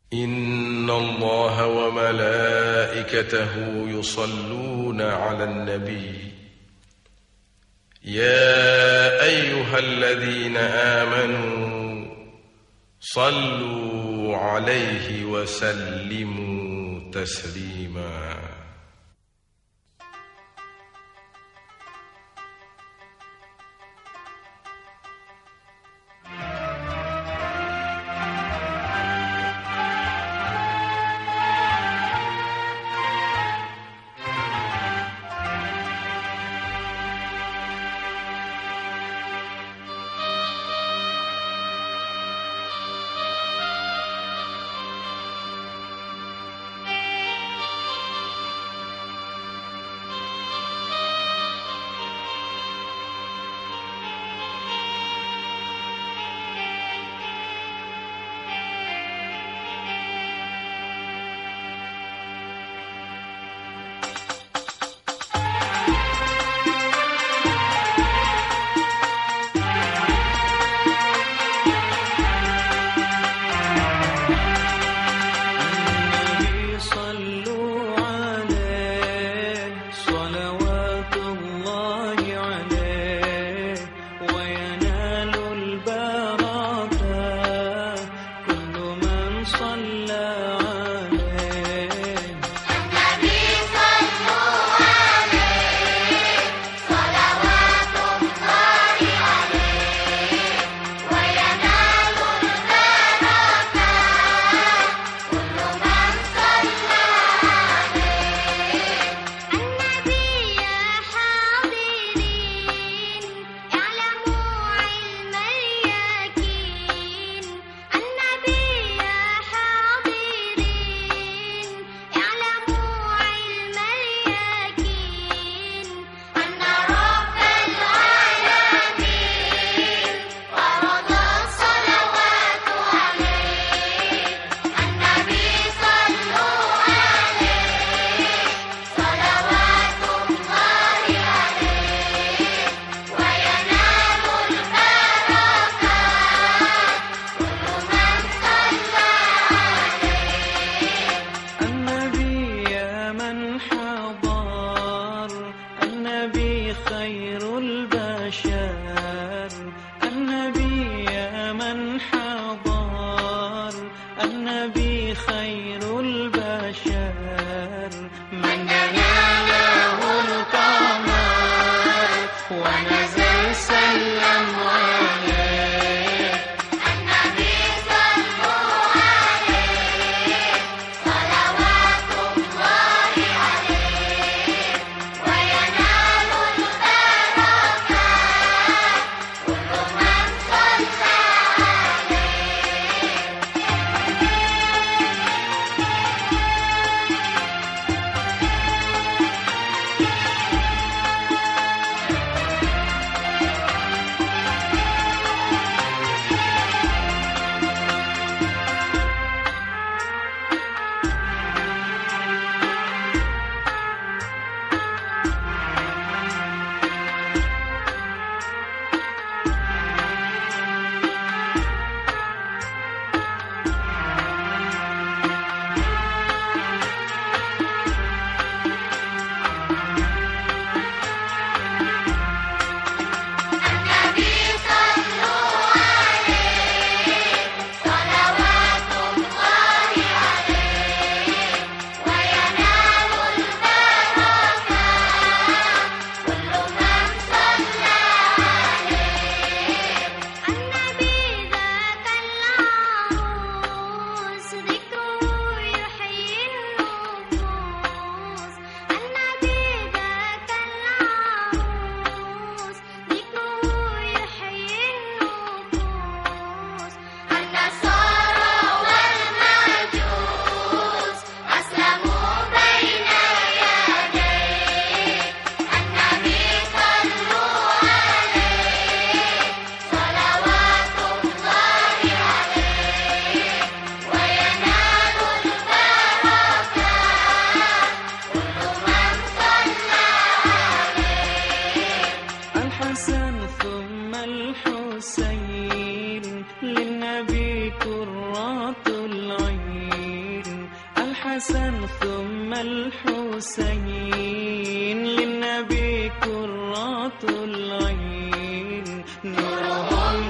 إن الله وملائكته يصلون على النبي يا أيها الذين آمنوا صلوا عليه وسلموا تسليما. الحسين للنبي كرة العين. الحسن ثم الحسين للنبي كرات العين نورهم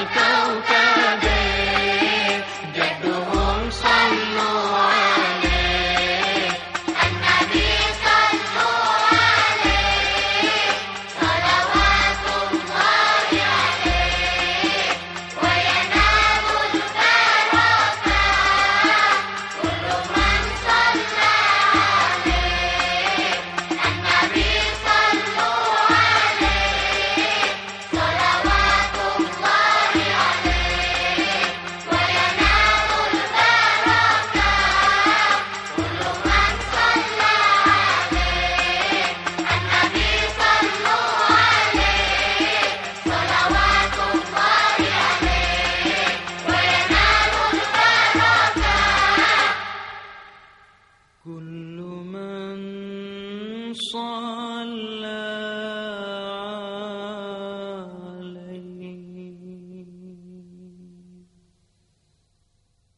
كالكوكبين جدهم صلوا عليه النبي صلوا عليه صلوات الله عليه وينال البركة كل من صلى عليه النبي صلوا عليه صلوات الله عليه وينال البركة كل من صلى عليه النبي صلوا عليه صلوات الله عليه وينال البركة كل من صلى